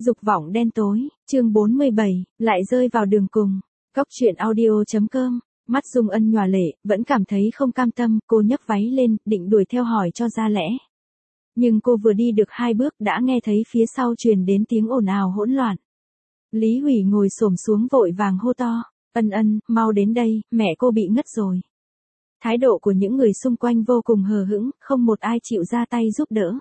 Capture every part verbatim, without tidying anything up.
Dục vọng đen tối, chương bốn mươi bảy, lại rơi vào đường cùng. Cóc truyện audio.com, mắt Dung Ân nhòa lệ, vẫn cảm thấy không cam tâm, cô nhấc váy lên, định đuổi theo hỏi cho ra lẽ. Nhưng cô vừa đi được hai bước đã nghe thấy phía sau truyền đến tiếng ồn ào hỗn loạn. Lý Hủy ngồi xổm xuống vội vàng hô to, Ân Ân, mau đến đây, mẹ cô bị ngất rồi. Thái độ của những người xung quanh vô cùng hờ hững, không một ai chịu ra tay giúp đỡ.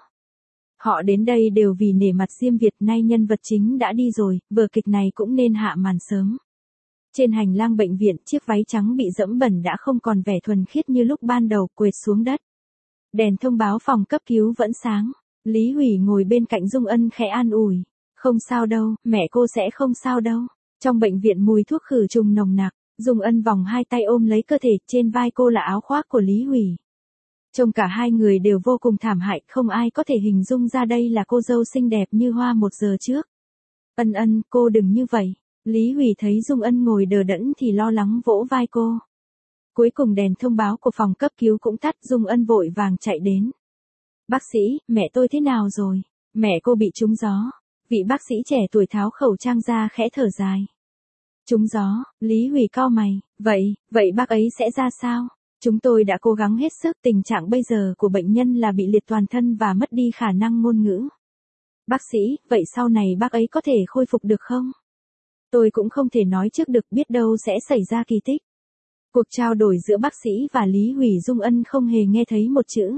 Họ đến đây đều vì nể mặt Diêm Việt, nay nhân vật chính đã đi rồi, vở kịch này cũng nên hạ màn sớm. Trên hành lang bệnh viện, chiếc váy trắng bị dẫm bẩn đã không còn vẻ thuần khiết như lúc ban đầu, quệt xuống đất. Đèn thông báo phòng cấp cứu vẫn sáng. Lý Hủy ngồi bên cạnh Dung Ân khẽ an ủi. Không sao đâu, mẹ cô sẽ không sao đâu. Trong bệnh viện mùi thuốc khử trùng nồng nặc, Dung Ân vòng hai tay ôm lấy cơ thể, trên vai cô là áo khoác của Lý Hủy. Trông cả hai người đều vô cùng thảm hại, không ai có thể hình dung ra đây là cô dâu xinh đẹp như hoa một giờ trước. Ân Ân, cô đừng như vậy. Lý Hủy thấy Dung Ân ngồi đờ đẫn thì lo lắng vỗ vai cô. Cuối cùng đèn thông báo của phòng cấp cứu cũng tắt, Dung Ân vội vàng chạy đến. Bác sĩ, mẹ tôi thế nào rồi? Mẹ cô bị trúng gió. Vị bác sĩ trẻ tuổi tháo khẩu trang ra khẽ thở dài. Trúng gió, Lý Hủy cau mày, vậy, vậy bác ấy sẽ ra sao? Chúng tôi đã cố gắng hết sức, tình trạng bây giờ của bệnh nhân là bị liệt toàn thân và mất đi khả năng ngôn ngữ. Bác sĩ, vậy sau này bác ấy có thể khôi phục được không? Tôi cũng không thể nói trước được, biết đâu sẽ xảy ra kỳ tích. Cuộc trao đổi giữa bác sĩ và Lý Hủy, Dung Ân không hề nghe thấy một chữ.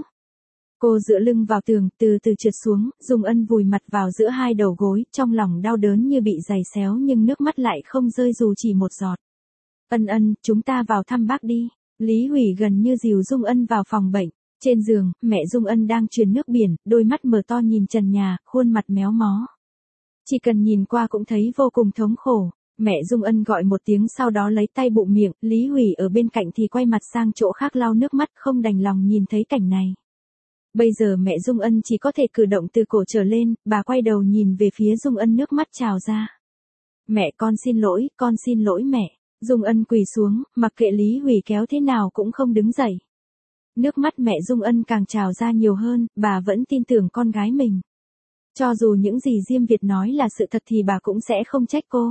Cô dựa lưng vào tường, từ từ trượt xuống, Dung Ân vùi mặt vào giữa hai đầu gối, trong lòng đau đớn như bị giày xéo nhưng nước mắt lại không rơi dù chỉ một giọt. Ân Ân, chúng ta vào thăm bác đi. Lý Hủy gần như dìu Dung Ân vào phòng bệnh. Trên giường, mẹ Dung Ân đang truyền nước biển, đôi mắt mở to nhìn trần nhà, khuôn mặt méo mó. Chỉ cần nhìn qua cũng thấy vô cùng thống khổ. Mẹ Dung Ân gọi một tiếng sau đó lấy tay bụm miệng, Lý Hủy ở bên cạnh thì quay mặt sang chỗ khác lau nước mắt, không đành lòng nhìn thấy cảnh này. Bây giờ mẹ Dung Ân chỉ có thể cử động từ cổ trở lên, bà quay đầu nhìn về phía Dung Ân, nước mắt trào ra. Mẹ, con xin lỗi, con xin lỗi mẹ. Dung Ân quỳ xuống, mặc kệ Lý Hủy kéo thế nào cũng không đứng dậy. Nước mắt mẹ Dung Ân càng trào ra nhiều hơn, bà vẫn tin tưởng con gái mình. Cho dù những gì Diêm Việt nói là sự thật thì bà cũng sẽ không trách cô.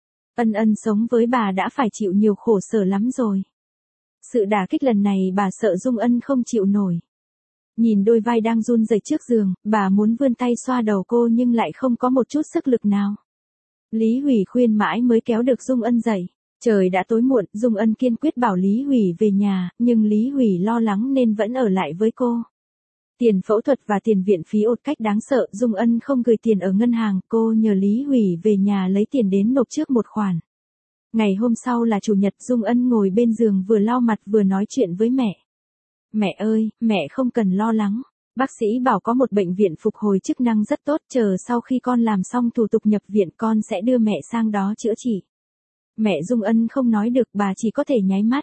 Ân Ân sống với bà đã phải chịu nhiều khổ sở lắm rồi. Sự đả kích lần này bà sợ Dung Ân không chịu nổi. Nhìn đôi vai đang run rẩy trước giường, bà muốn vươn tay xoa đầu cô nhưng lại không có một chút sức lực nào. Lý Hủy khuyên mãi mới kéo được Dung Ân dậy. Trời đã tối muộn, Dung Ân kiên quyết bảo Lý Hủy về nhà, nhưng Lý Hủy lo lắng nên vẫn ở lại với cô. Tiền phẫu thuật và tiền viện phí ột cách đáng sợ, Dung Ân không gửi tiền ở ngân hàng, cô nhờ Lý Hủy về nhà lấy tiền đến nộp trước một khoản. Ngày hôm sau là chủ nhật, Dung Ân ngồi bên giường vừa lau mặt vừa nói chuyện với mẹ. Mẹ ơi, mẹ không cần lo lắng. Bác sĩ bảo có một bệnh viện phục hồi chức năng rất tốt, chờ sau khi con làm xong thủ tục nhập viện con sẽ đưa mẹ sang đó chữa trị. Mẹ Dung Ân không nói được, bà chỉ có thể nháy mắt.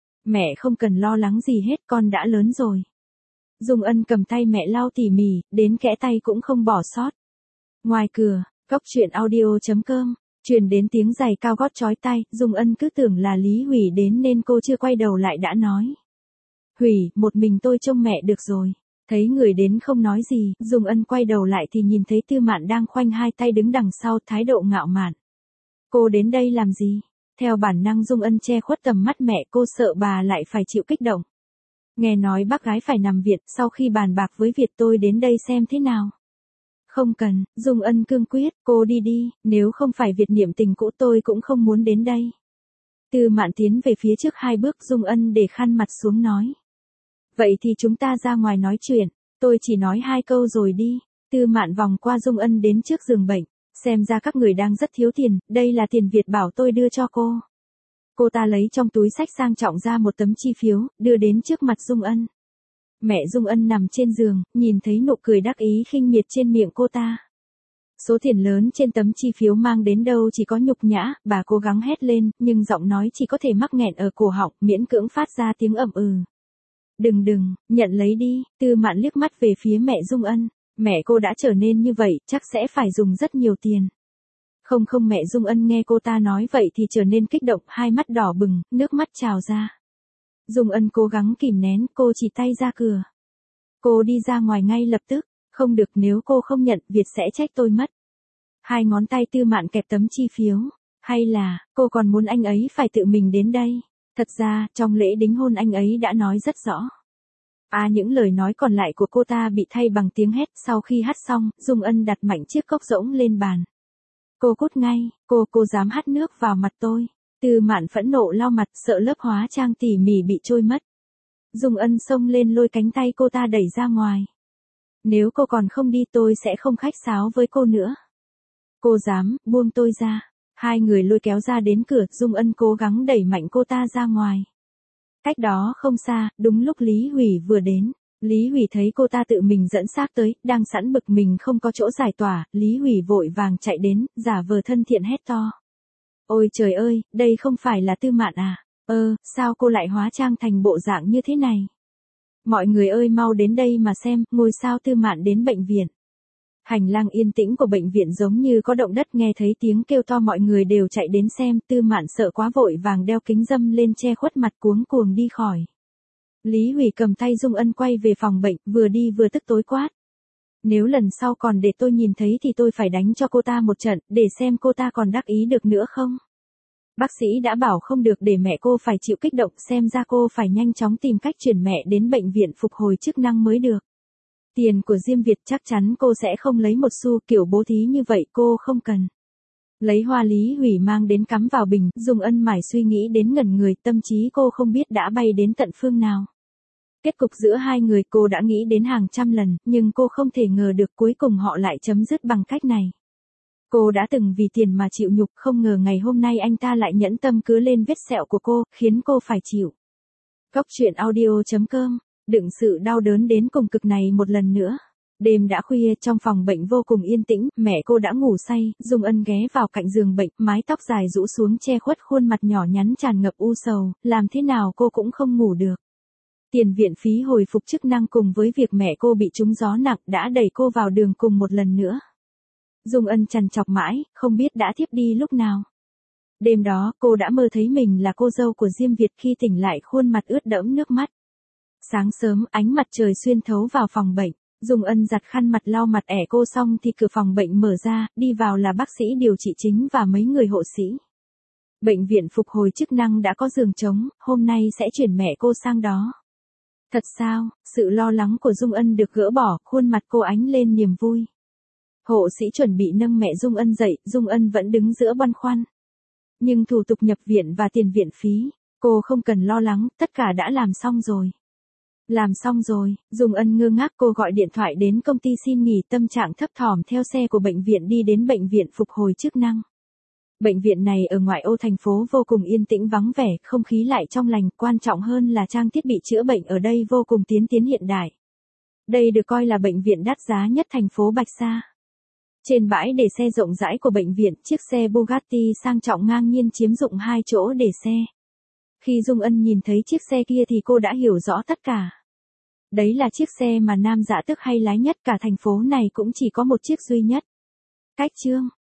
Mẹ không cần lo lắng gì hết, con đã lớn rồi. Dung Ân cầm tay mẹ lau tỉ mỉ, đến kẽ tay cũng không bỏ sót. Ngoài cửa, Cóc truyện audio.com, truyền đến tiếng giày cao gót chói tai, Dung Ân cứ tưởng là Lý Hủy đến nên cô chưa quay đầu lại đã nói. Hủy, một mình tôi trông mẹ được rồi. Thấy người đến không nói gì, Dung Ân quay đầu lại thì nhìn thấy Tư Mạn đang khoanh hai tay đứng đằng sau, thái độ ngạo mạn. Cô đến đây làm gì? Theo bản năng Dung Ân che khuất tầm mắt mẹ, cô sợ bà lại phải chịu kích động. Nghe nói bác gái phải nằm viện, sau khi bàn bạc với Việt tôi đến đây xem thế nào. Không cần, Dung Ân cương quyết, cô đi đi, nếu không phải Việt niệm tình cũ tôi cũng không muốn đến đây. Tư Mạn tiến về phía trước hai bước, Dung Ân để khăn mặt xuống nói. Vậy thì chúng ta ra ngoài nói chuyện, tôi chỉ nói hai câu rồi đi. Tư Mạn vòng qua Dung Ân đến trước giường bệnh. Xem ra các người đang rất thiếu tiền, đây là tiền Việt bảo tôi đưa cho cô. Cô ta lấy trong túi xách sang trọng ra một tấm chi phiếu, đưa đến trước mặt Dung Ân. Mẹ Dung Ân nằm trên giường, nhìn thấy nụ cười đắc ý khinh miệt trên miệng cô ta. Số tiền lớn trên tấm chi phiếu mang đến đâu chỉ có nhục nhã, bà cố gắng hét lên, nhưng giọng nói chỉ có thể mắc nghẹn ở cổ họng, miễn cưỡng phát ra tiếng ậm ừ. Đừng đừng, nhận lấy đi. Tư Mạn liếc mắt về phía mẹ Dung Ân. Mẹ cô đã trở nên như vậy, chắc sẽ phải dùng rất nhiều tiền. Không không, mẹ Dung Ân nghe cô ta nói vậy thì trở nên kích động, hai mắt đỏ bừng, nước mắt trào ra. Dung Ân cố gắng kìm nén, cô chỉ tay ra cửa. Cô đi ra ngoài ngay lập tức, không được, nếu cô không nhận, Việt sẽ trách tôi mất. Hai ngón tay Tư Mạn kẹp tấm chi phiếu. Hay là, cô còn muốn anh ấy phải tự mình đến đây? Thật ra, trong lễ đính hôn anh ấy đã nói rất rõ. À những lời nói còn lại của cô ta bị thay bằng tiếng hét. Sau khi hát xong, Dung Ân đặt mạnh chiếc cốc rỗng lên bàn. Cô cút ngay, cô, cô dám hắt nước vào mặt tôi. Tư Mạn phẫn nộ lau mặt, sợ lớp hóa trang tỉ mỉ bị trôi mất. Dung Ân xông lên lôi cánh tay cô ta đẩy ra ngoài. Nếu cô còn không đi tôi sẽ không khách sáo với cô nữa. Cô dám, buông tôi ra. Hai người lôi kéo ra đến cửa, Dung Ân cố gắng đẩy mạnh cô ta ra ngoài. Cách đó không xa, đúng lúc Lý Hủy vừa đến. Lý Hủy thấy cô ta tự mình dẫn xác tới, đang sẵn bực mình không có chỗ giải tỏa, Lý Hủy vội vàng chạy đến, giả vờ thân thiện hét to. Ôi trời ơi, đây không phải là Tư Mạn à? Ơ, sao cô lại hóa trang thành bộ dạng như thế này? Mọi người ơi mau đến đây mà xem, ngôi sao Tư Mạn đến bệnh viện. Hành lang yên tĩnh của bệnh viện giống như có động đất, nghe thấy tiếng kêu to mọi người đều chạy đến xem, Tư Mạn sợ quá vội vàng đeo kính râm lên che khuất mặt cuống cuồng đi khỏi. Lý Hủy cầm tay Dung Ân quay về phòng bệnh, vừa đi vừa tức tối quát. Nếu lần sau còn để tôi nhìn thấy thì tôi phải đánh cho cô ta một trận, để xem cô ta còn đắc ý được nữa không. Bác sĩ đã bảo không được để mẹ cô phải chịu kích động, xem ra cô phải nhanh chóng tìm cách chuyển mẹ đến bệnh viện phục hồi chức năng mới được. Tiền của Diêm Việt chắc chắn cô sẽ không lấy một xu, kiểu bố thí như vậy cô không cần. Lấy hoa Lý Hủy mang đến cắm vào bình, Dung Ân mải suy nghĩ đến ngẩn người, tâm trí cô không biết đã bay đến tận phương nào. Kết cục giữa hai người cô đã nghĩ đến hàng trăm lần, nhưng cô không thể ngờ được cuối cùng họ lại chấm dứt bằng cách này. Cô đã từng vì tiền mà chịu nhục, không ngờ ngày hôm nay anh ta lại nhẫn tâm cứa lên vết sẹo của cô, khiến cô phải chịu. Cốc truyện audio chấm com, đựng sự đau đớn đến cùng cực này một lần nữa. Đêm đã khuya, trong phòng bệnh vô cùng yên tĩnh, mẹ cô đã ngủ say, Dung Ân ghé vào cạnh giường bệnh, mái tóc dài rũ xuống che khuất khuôn mặt nhỏ nhắn tràn ngập u sầu, làm thế nào cô cũng không ngủ được. Tiền viện phí hồi phục chức năng cùng với việc mẹ cô bị trúng gió nặng đã đẩy cô vào đường cùng một lần nữa. Dung Ân trằn trọc mãi, không biết đã thiếp đi lúc nào. Đêm đó, cô đã mơ thấy mình là cô dâu của Diêm Việt, khi tỉnh lại khuôn mặt ướt đẫm nước mắt. Sáng sớm, ánh mặt trời xuyên thấu vào phòng bệnh, Dung Ân giặt khăn mặt lau mặt ẻ cô xong thì cửa phòng bệnh mở ra, đi vào là bác sĩ điều trị chính và mấy người hộ sĩ. Bệnh viện phục hồi chức năng đã có giường trống, hôm nay sẽ chuyển mẹ cô sang đó. Thật sao? Sự lo lắng của Dung Ân được gỡ bỏ, khuôn mặt cô ánh lên niềm vui. Hộ sĩ chuẩn bị nâng mẹ Dung Ân dậy, Dung Ân vẫn đứng giữa băn khoăn. Nhưng thủ tục nhập viện và tiền viện phí, cô không cần lo lắng, tất cả đã làm xong rồi. Làm xong rồi, Dung Ân ngơ ngác, cô gọi điện thoại đến công ty xin nghỉ, tâm trạng thấp thỏm theo xe của bệnh viện đi đến bệnh viện phục hồi chức năng. Bệnh viện này ở ngoại ô thành phố vô cùng yên tĩnh vắng vẻ, không khí lại trong lành, quan trọng hơn là trang thiết bị chữa bệnh ở đây vô cùng tiến tiến hiện đại. Đây được coi là bệnh viện đắt giá nhất thành phố Bạch Sa. Trên bãi để xe rộng rãi của bệnh viện, chiếc xe Bugatti sang trọng ngang nhiên chiếm dụng hai chỗ để xe. Khi Dung Ân nhìn thấy chiếc xe kia thì cô đã hiểu rõ tất cả. Đấy là chiếc xe mà Nam Dạ Tước hay lái nhất, cả thành phố này cũng chỉ có một chiếc duy nhất. Cách chương